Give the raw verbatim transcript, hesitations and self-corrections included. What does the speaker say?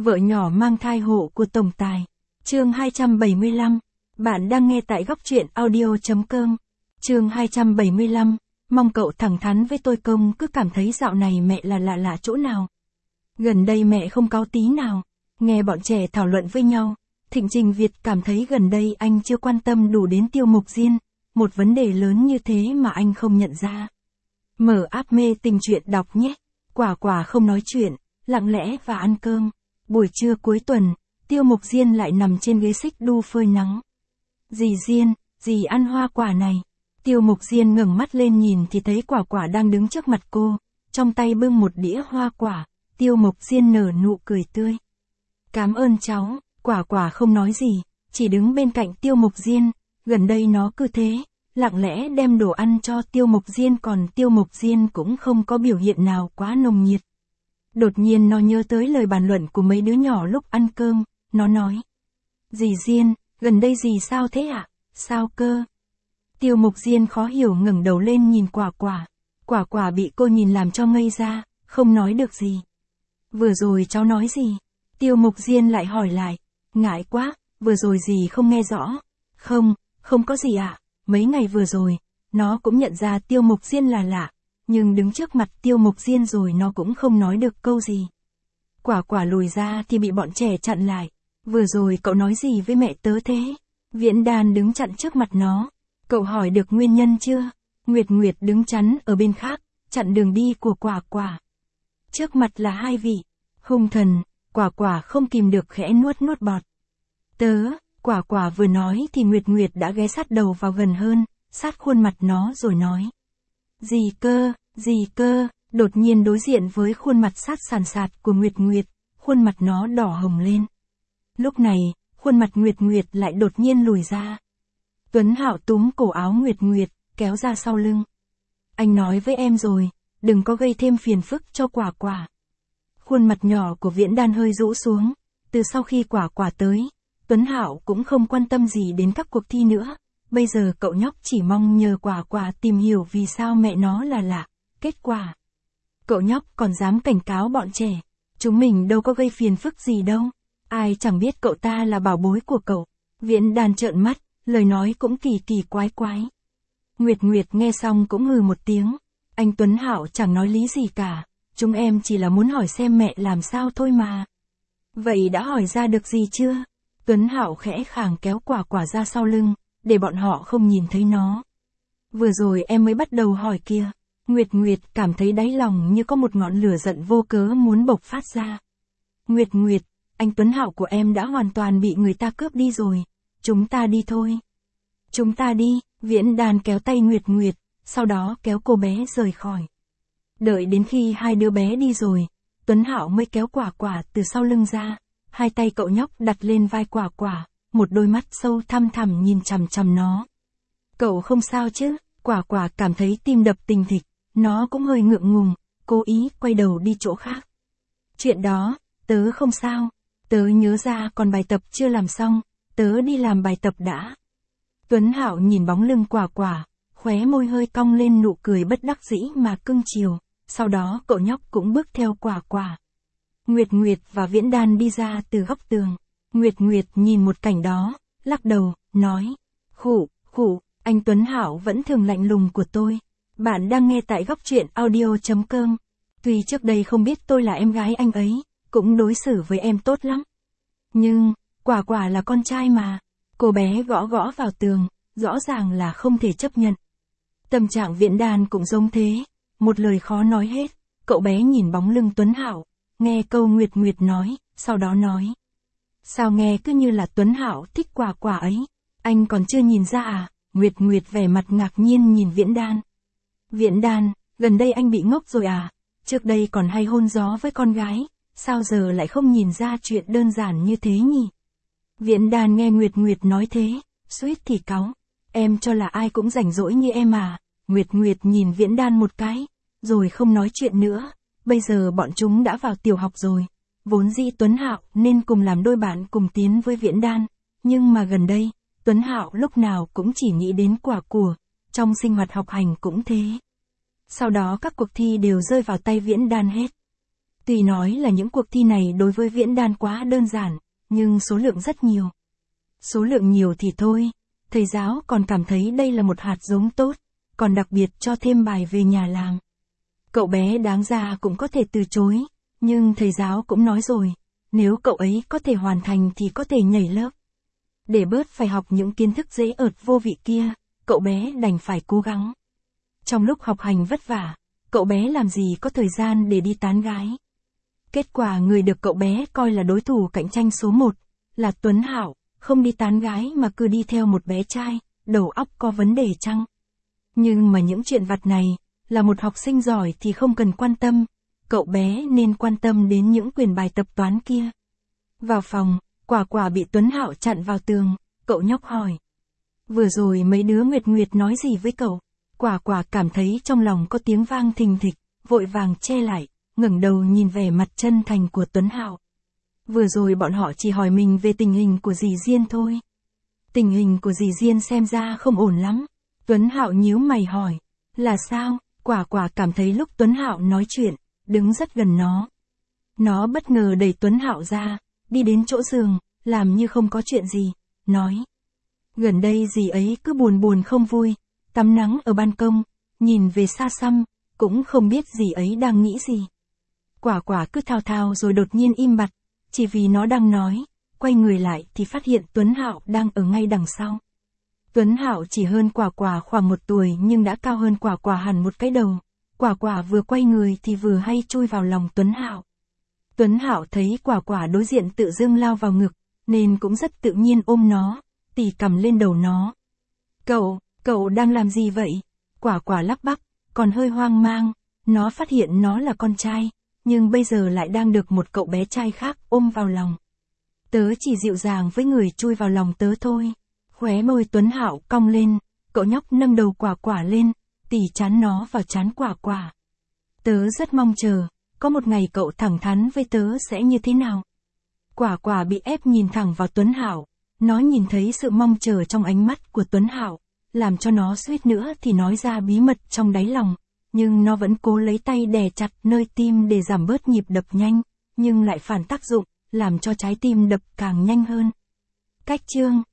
Vợ nhỏ mang thai hộ của tổng tài. Chương hai trăm bảy mươi lăm. Bạn đang nghe tại góc truyện audio chấm com. Chương hai trăm bảy mươi lăm. Mong cậu thẳng thắn với tôi, Công cứ cảm thấy dạo này mẹ là lạ lạ chỗ nào. Gần đây mẹ không cáu tí nào. Nghe bọn trẻ thảo luận với nhau, Thịnh Trình Việt cảm thấy gần đây anh chưa quan tâm đủ đến Tiêu Mục Diên, một vấn đề lớn như thế mà anh không nhận ra. Mở app mê tình truyện đọc nhé. Quả quả không nói chuyện, lặng lẽ và ăn cơm. Buổi trưa cuối tuần, Tiêu Mục Diên lại nằm trên ghế xích đu phơi nắng. Dì Diên, dì ăn hoa quả này. Tiêu Mục Diên ngẩng mắt lên nhìn thì thấy quả quả đang đứng trước mặt cô, trong tay bưng một đĩa hoa quả. Tiêu Mục Diên nở nụ cười tươi. Cảm ơn cháu. Quả quả không nói gì, chỉ đứng bên cạnh Tiêu Mục Diên. Gần đây nó cứ thế, lặng lẽ đem đồ ăn cho Tiêu Mục Diên, còn Tiêu Mục Diên cũng không có biểu hiện nào quá nồng nhiệt. Đột nhiên nó nhớ tới lời bàn luận của mấy đứa nhỏ lúc ăn cơm, nó nói. Dì Diên, gần đây dì sao thế ạ? À? Sao cơ? Tiêu Mục Diên khó hiểu ngẩng đầu lên nhìn quả quả. Quả quả bị cô nhìn làm cho ngây ra, không nói được gì. Vừa rồi cháu nói gì? Tiêu Mục Diên lại hỏi lại. Ngại quá, vừa rồi dì không nghe rõ. Không, không có gì ạ. À. Mấy ngày vừa rồi, nó cũng nhận ra Tiêu Mục Diên là lạ, nhưng đứng trước mặt Tiêu Mục Diên rồi nó cũng không nói được câu gì. Quả quả lùi ra thì bị bọn trẻ chặn lại. Vừa rồi cậu nói gì với mẹ tớ thế? Viễn Đàn đứng chặn trước mặt nó. Cậu hỏi được nguyên nhân chưa? Nguyệt Nguyệt đứng chắn ở bên khác, chặn đường đi của quả quả. Trước mặt là hai vị hung thần. Quả quả không kìm được khẽ nuốt nuốt bọt. Tớ, quả quả vừa nói thì Nguyệt Nguyệt đã ghé sát đầu vào gần hơn, sát khuôn mặt nó rồi nói. Gì cơ, gì cơ, đột nhiên đối diện với khuôn mặt sát sàn sạt của Nguyệt Nguyệt, khuôn mặt nó đỏ hồng lên. Lúc này, khuôn mặt Nguyệt Nguyệt lại đột nhiên lùi ra. Tuấn Hạo túm cổ áo Nguyệt Nguyệt, kéo ra sau lưng. Anh nói với em rồi, đừng có gây thêm phiền phức cho quả quả. Khuôn mặt nhỏ của Viễn Đan hơi rũ xuống. Từ sau khi quả quả tới, Tuấn Hạo cũng không quan tâm gì đến các cuộc thi nữa. Bây giờ cậu nhóc chỉ mong nhờ quả quả tìm hiểu vì sao mẹ nó là lạ. Kết quả, cậu nhóc còn dám cảnh cáo bọn trẻ. Chúng mình đâu có gây phiền phức gì đâu. Ai chẳng biết cậu ta là bảo bối của cậu. Viễn Đan trợn mắt, lời nói cũng kỳ kỳ quái quái. Nguyệt Nguyệt nghe xong cũng hừ một tiếng. Anh Tuấn Hạo chẳng nói lý gì cả. Chúng em chỉ là muốn hỏi xem mẹ làm sao thôi mà. Vậy đã hỏi ra được gì chưa? Tuấn Hạo khẽ khàng kéo quả quả ra sau lưng, để bọn họ không nhìn thấy nó. Vừa rồi em mới bắt đầu hỏi kia. Nguyệt Nguyệt cảm thấy đáy lòng như có một ngọn lửa giận vô cớ muốn bộc phát ra. Nguyệt Nguyệt, anh Tuấn Hạo của em đã hoàn toàn bị người ta cướp đi rồi. Chúng ta đi thôi. Chúng ta đi. Viễn Đàn kéo tay Nguyệt Nguyệt, sau đó kéo cô bé rời khỏi. Đợi đến khi hai đứa bé đi rồi, Tuấn Hạo mới kéo quả quả từ sau lưng ra, hai tay cậu nhóc đặt lên vai quả quả, một đôi mắt sâu thăm thẳm nhìn chằm chằm nó. Cậu không sao chứ? Quả quả cảm thấy tim đập thình thịch, nó cũng hơi ngượng ngùng, cố ý quay đầu đi chỗ khác. Chuyện đó, tớ không sao, tớ nhớ ra còn bài tập chưa làm xong, tớ đi làm bài tập đã. Tuấn Hạo nhìn bóng lưng quả quả, khóe môi hơi cong lên nụ cười bất đắc dĩ mà cưng chiều. Sau đó cậu nhóc cũng bước theo quả quả. Nguyệt Nguyệt và Viễn Đan đi ra từ góc tường. Nguyệt Nguyệt nhìn một cảnh đó, lắc đầu, nói. Khụ, khụ, anh Tuấn Hạo vẫn thường lạnh lùng của tôi. Bạn đang nghe tại góc truyện audio chấm com. Tuy trước đây không biết tôi là em gái anh ấy, cũng đối xử với em tốt lắm. Nhưng, quả quả là con trai mà. Cô bé gõ gõ vào tường, rõ ràng là không thể chấp nhận. Tâm trạng Viễn Đan cũng giống thế. Một lời khó nói hết, cậu bé nhìn bóng lưng Tuấn Hạo, nghe câu Nguyệt Nguyệt nói, sau đó nói. Sao nghe cứ như là Tuấn Hạo thích quả quả ấy, anh còn chưa nhìn ra à? Nguyệt Nguyệt vẻ mặt ngạc nhiên nhìn Viễn Đan. Viễn Đan, gần đây anh bị ngốc rồi à? Trước đây còn hay hôn gió với con gái, sao giờ lại không nhìn ra chuyện đơn giản như thế nhỉ? Viễn Đan nghe Nguyệt Nguyệt nói thế, suýt thì cáu. Em cho là ai cũng rảnh rỗi như em à? Nguyệt Nguyệt nhìn Viễn Đan một cái, rồi không nói chuyện nữa. Bây giờ bọn chúng đã vào tiểu học rồi. Vốn dĩ Tuấn Hạo nên cùng làm đôi bạn cùng tiến với Viễn Đan. Nhưng mà gần đây, Tuấn Hạo lúc nào cũng chỉ nghĩ đến quả của. Trong sinh hoạt học hành cũng thế. Sau đó các cuộc thi đều rơi vào tay Viễn Đan hết. Tuy nói là những cuộc thi này đối với Viễn Đan quá đơn giản, nhưng số lượng rất nhiều. Số lượng nhiều thì thôi, thầy giáo còn cảm thấy đây là một hạt giống tốt, còn đặc biệt cho thêm bài về nhà làm. Cậu bé đáng ra cũng có thể từ chối, nhưng thầy giáo cũng nói rồi, nếu cậu ấy có thể hoàn thành thì có thể nhảy lớp. Để bớt phải học những kiến thức dễ ợt vô vị kia, cậu bé đành phải cố gắng. Trong lúc học hành vất vả, cậu bé làm gì có thời gian để đi tán gái. Kết quả người được cậu bé coi là đối thủ cạnh tranh số một, là Tuấn Hạo, không đi tán gái mà cứ đi theo một bé trai, đầu óc có vấn đề chăng? Nhưng mà những chuyện vặt này, là một học sinh giỏi thì không cần quan tâm, cậu bé nên quan tâm đến những quyển bài tập toán kia. Vào phòng, Quả Quả bị Tuấn Hạo chặn vào tường, cậu nhóc hỏi. Vừa rồi mấy đứa Nguyệt Nguyệt nói gì với cậu? Quả Quả cảm thấy trong lòng có tiếng vang thình thịch, vội vàng che lại, ngẩng đầu nhìn vẻ mặt chân thành của Tuấn Hạo. Vừa rồi bọn họ chỉ hỏi mình về tình hình của dì Diên thôi. Tình hình của dì Diên xem ra không ổn lắm. Tuấn Hạo nhíu mày hỏi. Là sao? Quả Quả cảm thấy lúc Tuấn Hạo nói chuyện, đứng rất gần nó. Nó bất ngờ đẩy Tuấn Hạo ra, đi đến chỗ giường, làm như không có chuyện gì, nói. Gần đây dì ấy cứ buồn buồn không vui, tắm nắng ở ban công, nhìn về xa xăm, cũng không biết dì ấy đang nghĩ gì. Quả Quả cứ thao thao rồi đột nhiên im bặt, chỉ vì nó đang nói, quay người lại thì phát hiện Tuấn Hạo đang ở ngay đằng sau. Tuấn Hạo chỉ hơn Quả Quả khoảng một tuổi nhưng đã cao hơn Quả Quả hẳn một cái đầu. Quả Quả vừa quay người thì vừa hay chui vào lòng Tuấn Hạo. Tuấn Hạo thấy Quả Quả đối diện tự dưng lao vào ngực, nên cũng rất tự nhiên ôm nó, tì cằm lên đầu nó. Cậu, cậu đang làm gì vậy? Quả Quả lắp bắp, còn hơi hoang mang, nó phát hiện nó là con trai, nhưng bây giờ lại đang được một cậu bé trai khác ôm vào lòng. Tớ chỉ dịu dàng với người chui vào lòng tớ thôi. Khóe môi Tuấn Hạo cong lên, cậu nhóc nâng đầu Quả Quả lên, tì chán nó vào chán Quả Quả. Tớ rất mong chờ, có một ngày cậu thẳng thắn với tớ sẽ như thế nào. Quả Quả bị ép nhìn thẳng vào Tuấn Hạo, nó nhìn thấy sự mong chờ trong ánh mắt của Tuấn Hạo, làm cho nó suýt nữa thì nói ra bí mật trong đáy lòng, nhưng nó vẫn cố lấy tay đè chặt nơi tim để giảm bớt nhịp đập nhanh, nhưng lại phản tác dụng, làm cho trái tim đập càng nhanh hơn. Cách chương